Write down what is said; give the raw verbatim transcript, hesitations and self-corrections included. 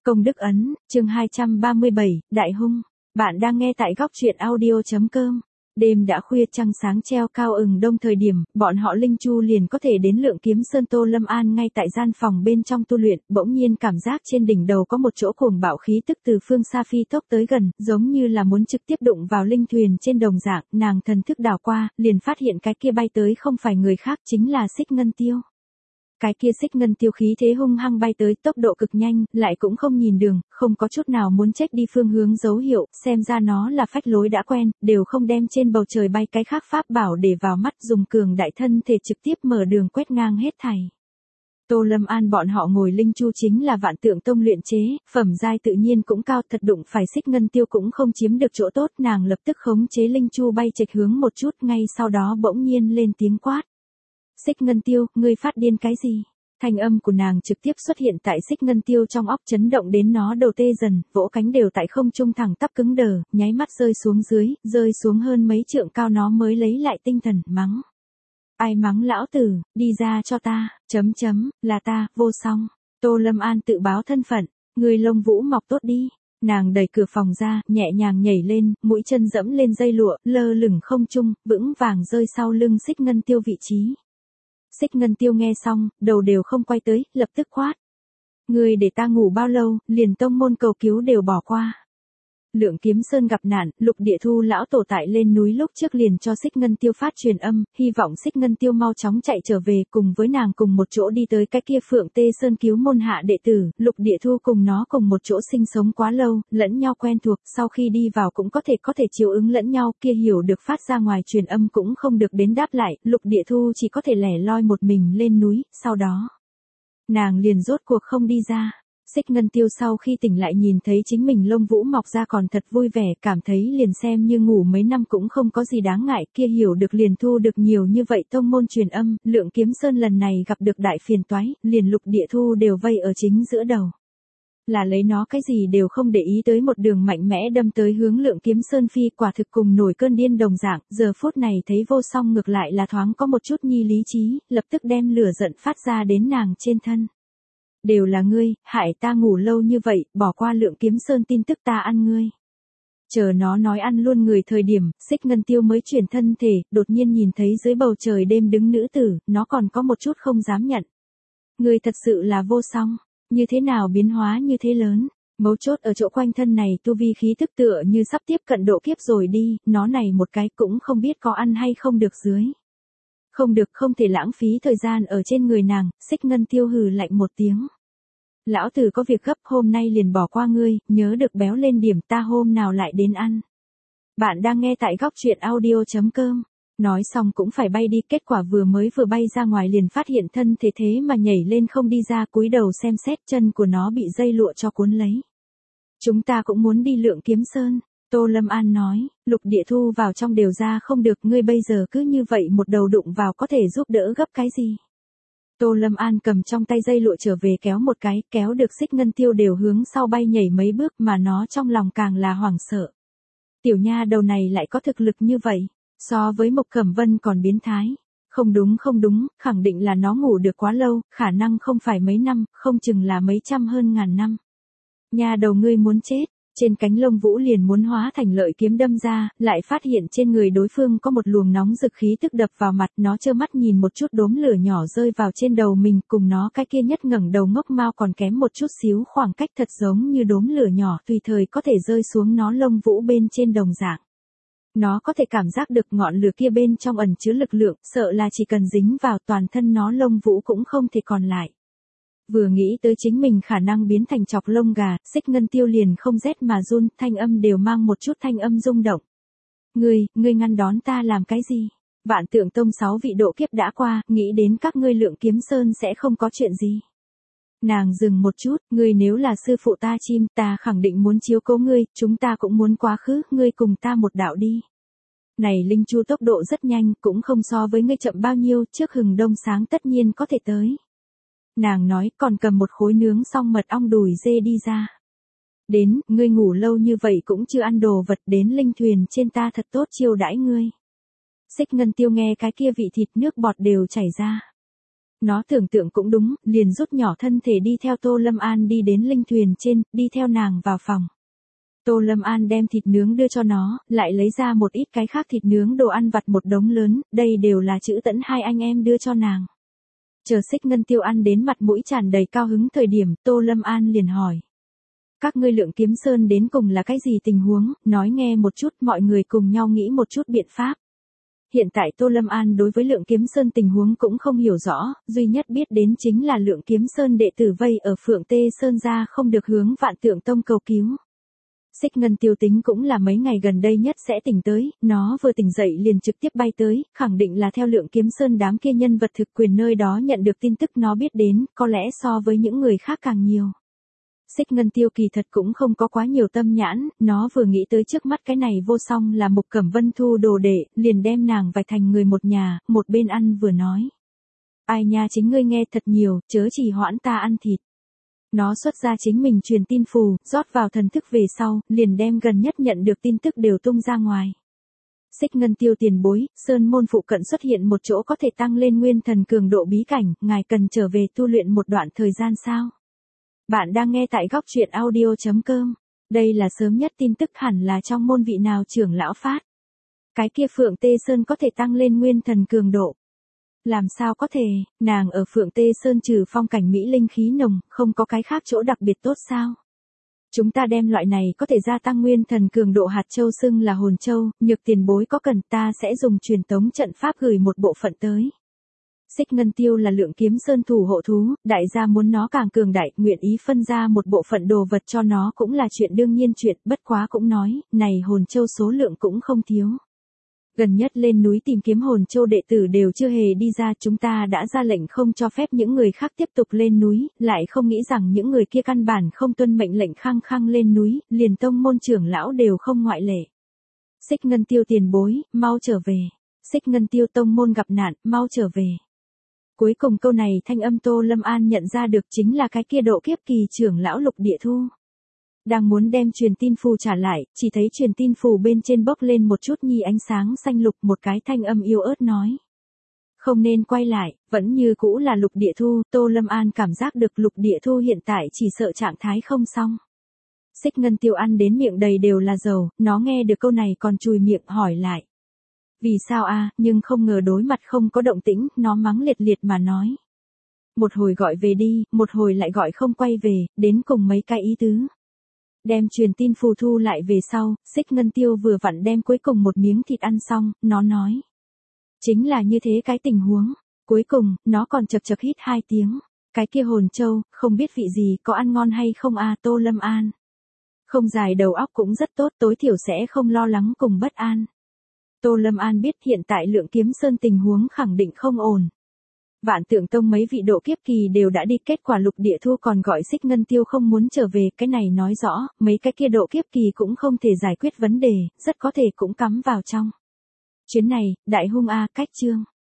Công đức ấn, chương hai trăm ba mươi bảy, Đại hung. Bạn đang nghe tại góc truyện audio.com. Đêm đã khuya trăng sáng treo cao ửng đông thời điểm, bọn họ Linh Chu liền có thể đến Lượng Kiếm Sơn. Tô Lâm An ngay tại gian phòng bên trong tu luyện, bỗng nhiên cảm giác trên đỉnh đầu có một chỗ cuồng bạo khí tức từ phương xa phi tốc tới gần, giống như là muốn trực tiếp đụng vào linh thuyền trên đồng dạng. Nàng thần thức đảo qua, liền phát hiện cái kia bay tới không phải người khác, chính là Xích Ngân Tiêu. Cái kia Xích Ngân Tiêu khí thế hung hăng bay tới, tốc độ cực nhanh, lại cũng không nhìn đường, không có chút nào muốn chết đi phương hướng dấu hiệu, xem ra nó là phách lối đã quen, đều không đem trên bầu trời bay cái khác pháp bảo để vào mắt, dùng cường đại thân thể trực tiếp mở đường quét ngang hết thảy. Tô Lâm An bọn họ ngồi Linh Chu chính là Vạn Tượng Tông luyện chế, phẩm giai tự nhiên cũng cao, thật đụng phải Xích Ngân Tiêu cũng không chiếm được chỗ tốt, nàng lập tức khống chế Linh Chu bay chệch hướng một chút, ngay sau đó bỗng nhiên lên tiếng quát. Xích Ngân Tiêu, ngươi phát điên cái gì? Thanh âm của nàng trực tiếp xuất hiện tại Xích Ngân Tiêu trong óc, chấn động đến nó đầu tê dần, vỗ cánh đều tại không trung thẳng tắp cứng đờ, nháy mắt rơi xuống dưới, rơi xuống hơn mấy trượng cao nó mới lấy lại tinh thần, mắng. Ai mắng lão tử, đi ra cho ta, chấm chấm, là ta, vô song. Tô Lâm An tự báo thân phận, người lông vũ mọc tốt đi. Nàng đẩy cửa phòng ra, nhẹ nhàng nhảy lên, mũi chân dẫm lên dây lụa, lơ lửng không trung, vững vàng rơi sau lưng Xích Ngân Tiêu vị trí. Xích Ngân Tiêu nghe xong, đầu đều không quay tới, lập tức quát. Ngươi để ta ngủ bao lâu, liền tông môn cầu cứu đều bỏ qua. Lượng Kiếm Sơn gặp nạn, Lục Địa Thu lão tổ tại lên núi lúc trước liền cho Xích Ngân Tiêu phát truyền âm, hy vọng Xích Ngân Tiêu mau chóng chạy trở về, cùng với nàng cùng một chỗ đi tới cái kia Phượng Tê Sơn cứu môn hạ đệ tử. Lục Địa Thu cùng nó cùng một chỗ sinh sống quá lâu, lẫn nhau quen thuộc, sau khi đi vào cũng có thể có thể chiếu ứng lẫn nhau, kia hiểu được phát ra ngoài truyền âm cũng không được đến đáp lại, Lục Địa Thu chỉ có thể lẻ loi một mình lên núi, sau đó nàng liền rốt cuộc không đi ra. Xích Ngân Tiêu sau khi tỉnh lại nhìn thấy chính mình lông vũ mọc ra còn thật vui vẻ, cảm thấy liền xem như ngủ mấy năm cũng không có gì đáng ngại, kia hiểu được liền thu được nhiều như vậy tông môn truyền âm, Lượng Kiếm Sơn lần này gặp được đại phiền toái, liền Lục Địa Thu đều vây ở chính giữa đầu. Là lấy nó cái gì đều không để ý tới, một đường mạnh mẽ đâm tới hướng Lượng Kiếm Sơn phi, quả thực cùng nổi cơn điên đồng dạng, giờ phút này thấy vô song ngược lại là thoáng có một chút nhi lý trí, lập tức đem lửa giận phát ra đến nàng trên thân. Đều là ngươi, hại ta ngủ lâu như vậy, bỏ qua Lượng Kiếm Sơn tin tức ta ăn ngươi. Chờ nó nói ăn luôn người thời điểm, Xích Ngân Tiêu mới chuyển thân thể, đột nhiên nhìn thấy dưới bầu trời đêm đứng nữ tử, nó còn có một chút không dám nhận. Ngươi thật sự là vô song, như thế nào biến hóa như thế lớn, mấu chốt ở chỗ quanh thân này tu vi khí thức tựa như sắp tiếp cận độ kiếp rồi đi, nó này một cái cũng không biết có ăn hay không được dưới. Không được, không thể lãng phí thời gian ở trên người nàng. Xích Ngân Tiêu hừ lạnh một tiếng. Lão tử có việc gấp, hôm nay liền bỏ qua ngươi, nhớ được béo lên điểm, ta hôm nào lại đến ăn. Bạn đang nghe tại góc truyện audio.com. Nói xong cũng phải bay đi, kết quả vừa mới vừa bay ra ngoài liền phát hiện thân thế thế mà nhảy lên không đi ra, cúi đầu xem xét chân của nó bị dây lụa cho cuốn lấy. Chúng ta cũng muốn đi Lượng Kiếm Sơn. Tô Lâm An nói, Lục Địa Thu vào trong đều ra không được, ngươi bây giờ cứ như vậy một đầu đụng vào có thể giúp đỡ gấp cái gì. Tô Lâm An cầm trong tay dây lụa trở về kéo một cái, kéo được Xích Ngân Tiêu đều hướng sau bay nhảy mấy bước, mà nó trong lòng càng là hoảng sợ. Tiểu nha đầu này lại có thực lực như vậy, so với Mộc Cẩm Vân còn biến thái. Không đúng không đúng, khẳng định là nó ngủ được quá lâu, khả năng không phải mấy năm, không chừng là mấy trăm hơn ngàn năm. Nha đầu ngươi muốn chết. Trên cánh lông vũ liền muốn hóa thành lợi kiếm đâm ra, lại phát hiện trên người đối phương có một luồng nóng rực khí tức đập vào mặt, nó trơ mắt nhìn một chút đốm lửa nhỏ rơi vào trên đầu mình, cùng nó cái kia nhất ngẩng đầu ngốc mao còn kém một chút xíu khoảng cách, thật giống như đốm lửa nhỏ tùy thời có thể rơi xuống nó lông vũ bên trên đồng dạng. Nó có thể cảm giác được ngọn lửa kia bên trong ẩn chứa lực lượng, sợ là chỉ cần dính vào toàn thân nó lông vũ cũng không thể còn lại. Vừa nghĩ tới chính mình khả năng biến thành chọc lông gà, Xích Ngân Tiêu liền không rét mà run, thanh âm đều mang một chút thanh âm rung động. Ngươi, ngươi ngăn đón ta làm cái gì? Vạn Tượng Tông sáu vị độ kiếp đã qua, nghĩ đến các ngươi Lượng Kiếm Sơn sẽ không có chuyện gì. Nàng dừng một chút, ngươi nếu là sư phụ ta chim, ta khẳng định muốn chiếu cố ngươi, chúng ta cũng muốn quá khứ, ngươi cùng ta một đạo đi. Này Linh Chu tốc độ rất nhanh, cũng không so với ngươi chậm bao nhiêu, trước hừng đông sáng tất nhiên có thể tới. Nàng nói, còn cầm một khối nướng xong mật ong đùi dê đi ra. Đến, ngươi ngủ lâu như vậy cũng chưa ăn đồ vật, đến linh thuyền trên ta thật tốt chiêu đãi ngươi. Xích Ngân Tiêu nghe cái kia vị thịt nước bọt đều chảy ra. Nó tưởng tượng cũng đúng, liền rút nhỏ thân thể đi theo Tô Lâm An đi đến linh thuyền trên, đi theo nàng vào phòng. Tô Lâm An đem thịt nướng đưa cho nó, lại lấy ra một ít cái khác thịt nướng đồ ăn vặt một đống lớn, đây đều là chữ Tẫn hai anh em đưa cho nàng. Chờ Xích Ngân Tiêu ăn đến mặt mũi tràn đầy cao hứng thời điểm, Tô Lâm An liền hỏi. Các ngươi Lượng Kiếm Sơn đến cùng là cái gì tình huống, nói nghe một chút, mọi người cùng nhau nghĩ một chút biện pháp. Hiện tại Tô Lâm An đối với Lượng Kiếm Sơn tình huống cũng không hiểu rõ, duy nhất biết đến chính là Lượng Kiếm Sơn đệ tử vây ở Phượng Tê Sơn ra không được hướng Vạn Tượng Tông cầu cứu. Xích Ngân Tiêu tính cũng là mấy ngày gần đây nhất sẽ tỉnh tới, nó vừa tỉnh dậy liền trực tiếp bay tới, khẳng định là theo Lượng Kiếm Sơn đám kia nhân vật thực quyền nơi đó nhận được tin tức nó biết đến, có lẽ so với những người khác càng nhiều. Xích Ngân Tiêu kỳ thật cũng không có quá nhiều tâm nhãn, nó vừa nghĩ tới trước mắt cái này vô song là Mục Cẩm Vân thu đồ đệ, liền đem nàng vạch thành người một nhà, một bên ăn vừa nói. Ai nha chính ngươi nghe thật nhiều, chớ chỉ hoãn ta ăn thịt. Nó xuất ra chính mình truyền tin phù, rót vào thần thức về sau, liền đem gần nhất nhận được tin tức đều tung ra ngoài. Xích Ngân Tiêu tiền bối, Sơn môn phụ cận xuất hiện một chỗ có thể tăng lên nguyên thần cường độ bí cảnh, ngài cần trở về tu luyện một đoạn thời gian sao? Bạn đang nghe tại góc truyện audio chấm com. Đây là sớm nhất tin tức hẳn là trong môn vị nào trưởng lão phát. Cái kia Phượng Tê Sơn có thể tăng lên nguyên thần cường độ. Làm sao có thể, nàng ở Phượng Tê Sơn trừ phong cảnh mỹ linh khí nồng, không có cái khác chỗ đặc biệt tốt sao? Chúng ta đem loại này có thể gia tăng nguyên thần cường độ hạt châu xưng là hồn châu, nhược tiền bối có cần ta sẽ dùng truyền tống trận pháp gửi một bộ phận tới. Xích Ngân Tiêu là Lượng Kiếm Sơn thủ hộ thú, đại gia muốn nó càng cường đại, nguyện ý phân ra một bộ phận đồ vật cho nó cũng là chuyện đương nhiên chuyện, bất quá cũng nói, này hồn châu số lượng cũng không thiếu. Gần nhất lên núi tìm kiếm hồn châu đệ tử đều chưa hề đi ra, chúng ta đã ra lệnh không cho phép những người khác tiếp tục lên núi, lại không nghĩ rằng những người kia căn bản không tuân mệnh lệnh khăng khăng lên núi, liền tông môn trưởng lão đều không ngoại lệ. Xích Ngân Tiêu tiền bối, mau trở về. Xích Ngân Tiêu tông môn gặp nạn, mau trở về. Cuối cùng câu này thanh âm Tô Lâm An nhận ra được chính là cái kia độ kiếp kỳ trưởng lão Lục Địa Thu. Đang muốn đem truyền tin phù trả lại, chỉ thấy truyền tin phù bên trên bốc lên một chút nhi ánh sáng xanh lục, một cái thanh âm yếu ớt nói. Không nên quay lại, vẫn như cũ là Lục Địa Thu, Tô Lâm An cảm giác được Lục Địa Thu hiện tại chỉ sợ trạng thái không xong. Xích Ngân Tiêu ăn đến miệng đầy đều là dầu, nó nghe được câu này còn chùi miệng hỏi lại. Vì sao a? Nhưng không ngờ đối mặt không có động tĩnh, nó mắng liệt liệt mà nói. Một hồi gọi về đi, một hồi lại gọi không quay về, đến cùng mấy cái ý tứ. Đem truyền tin phù thu lại về sau, Xích Ngân Tiêu vừa vặn đem cuối cùng một miếng thịt ăn xong, nó nói. Chính là như thế cái tình huống, cuối cùng, nó còn chật chật hít hai tiếng. Cái kia hồn châu, không biết vị gì, có ăn ngon hay không a? Tô Lâm An. Không dài đầu óc cũng rất tốt, tối thiểu sẽ không lo lắng cùng bất an. Tô Lâm An biết hiện tại Lượng Kiếm Sơn tình huống khẳng định không ổn. Vạn Tượng Tông mấy vị độ kiếp kỳ đều đã đi, kết quả Lục Địa Thu còn gọi Xích Ngân Tiêu không muốn trở về, cái này nói rõ, mấy cái kia độ kiếp kỳ cũng không thể giải quyết vấn đề, rất có thể cũng cắm vào trong. Chuyến này, đại hung a, cách chương.